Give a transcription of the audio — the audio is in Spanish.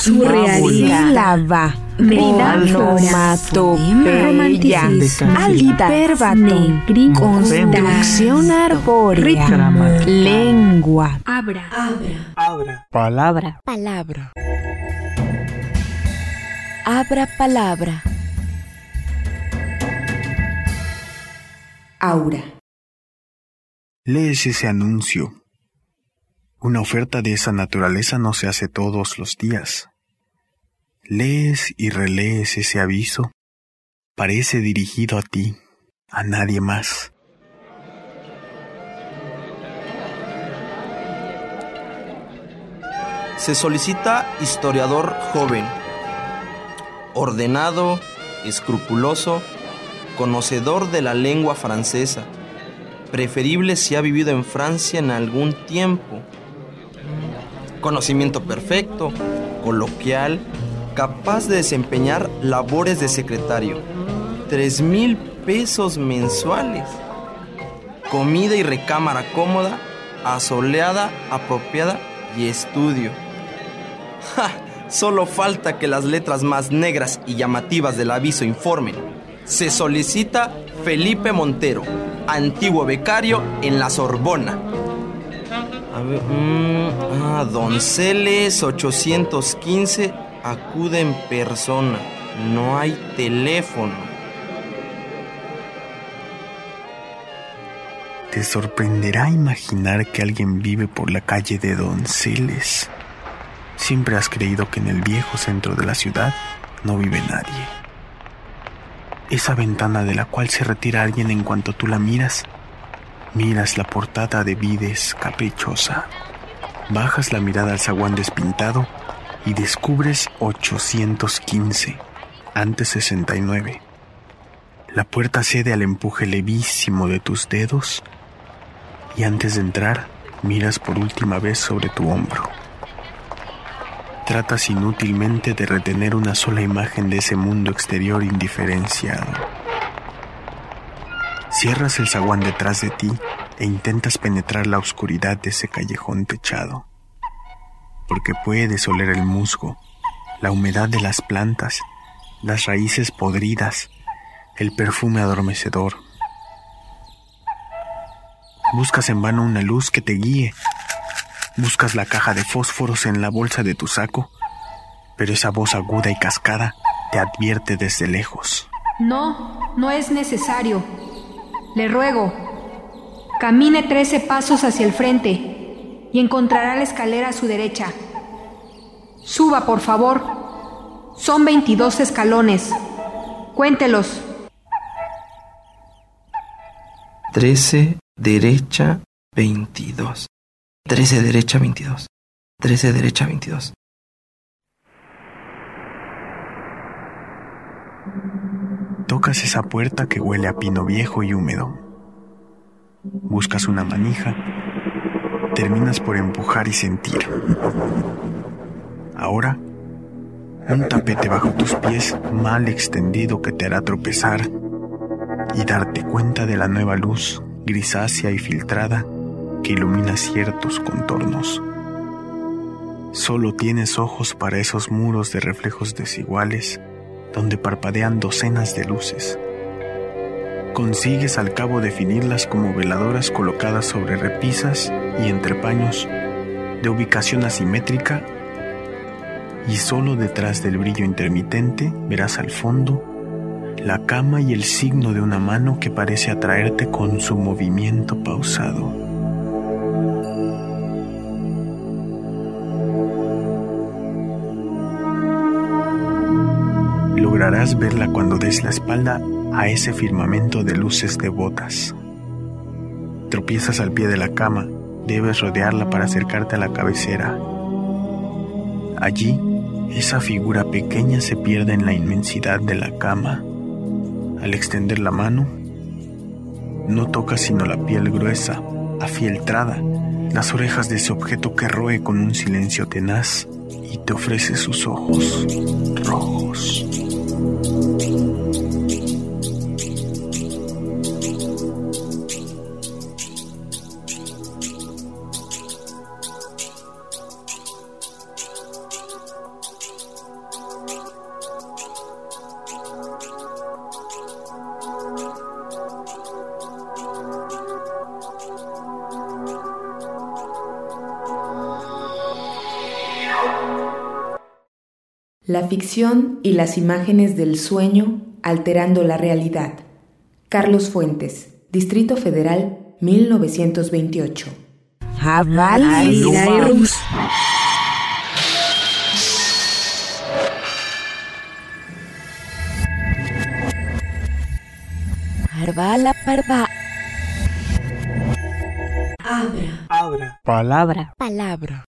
surrealista, sílaba, onomatopeya, hiperbatón, construcción arbórea, lengua, abra, palabra, abra palabra, aura. Lees ese anuncio. Una oferta de esa naturaleza no se hace todos los días. Lees y relees ese aviso. Parece dirigido a ti, a nadie más. Se solicita historiador joven, ordenado, escrupuloso, conocedor de la lengua francesa, preferible si ha vivido en Francia en algún tiempo. Conocimiento perfecto, coloquial, capaz de desempeñar labores de secretario. 3,000 pesos mensuales. Comida y recámara cómoda, asoleada, apropiada y estudio. ¡Ja! Solo falta que las letras más negras y llamativas del aviso informen. Se solicita Felipe Montero, antiguo becario en la Sorbona. A ver, Donceles 815, acude en persona. No hay teléfono. Te sorprenderá imaginar que alguien vive por la calle de Donceles. Siempre has creído que en el viejo centro de la ciudad no vive nadie. Esa ventana de la cual se retira alguien en cuanto tú la miras la portada de Vides caprichosa. Bajas la mirada al zaguán despintado y descubres 815, antes 69. La puerta cede al empuje levísimo de tus dedos y antes de entrar miras por última vez sobre tu hombro. Tratas inútilmente de retener una sola imagen de ese mundo exterior indiferenciado. Cierras el zaguán detrás de ti e intentas penetrar la oscuridad de ese callejón techado, porque puedes oler el musgo, la humedad de las plantas, las raíces podridas, el perfume adormecedor. Buscas en vano una luz que te guíe. Buscas la caja de fósforos en la bolsa de tu saco, pero esa voz aguda y cascada te advierte desde lejos. No es necesario. Le ruego, camine 13 pasos hacia el frente y encontrará la escalera a su derecha. Suba, por favor. Son 22 escalones. Cuéntelos. 13 derecha 22. 13 derecha 22. 13 derecha 22. Tocas esa puerta que huele a pino viejo y húmedo. Buscas una manija. Terminas por empujar y sentir. Ahora, un tapete bajo tus pies mal extendido que te hará tropezar y darte cuenta de la nueva luz grisácea y filtrada que ilumina ciertos contornos. Solo tienes ojos para esos muros de reflejos desiguales donde parpadean docenas de luces. Consigues al cabo definirlas como veladoras colocadas sobre repisas y entrepaños de ubicación asimétrica, y solo detrás del brillo intermitente verás al fondo la cama y el signo de una mano que parece atraerte con su movimiento pausado. Lograrás verla cuando des la espalda a ese firmamento de luces devotas. Tropiezas al pie de la cama, debes rodearla para acercarte a la cabecera. Allí, esa figura pequeña se pierde en la inmensidad de la cama. Al extender la mano, no tocas sino la piel gruesa, afieltrada, las orejas de ese objeto que roe con un silencio tenaz y te ofrece sus ojos rojos. La ficción y las imágenes del sueño alterando la realidad. Carlos Fuentes, Distrito Federal, 1928. Parvala parva. Abra. Palabra. Palabra.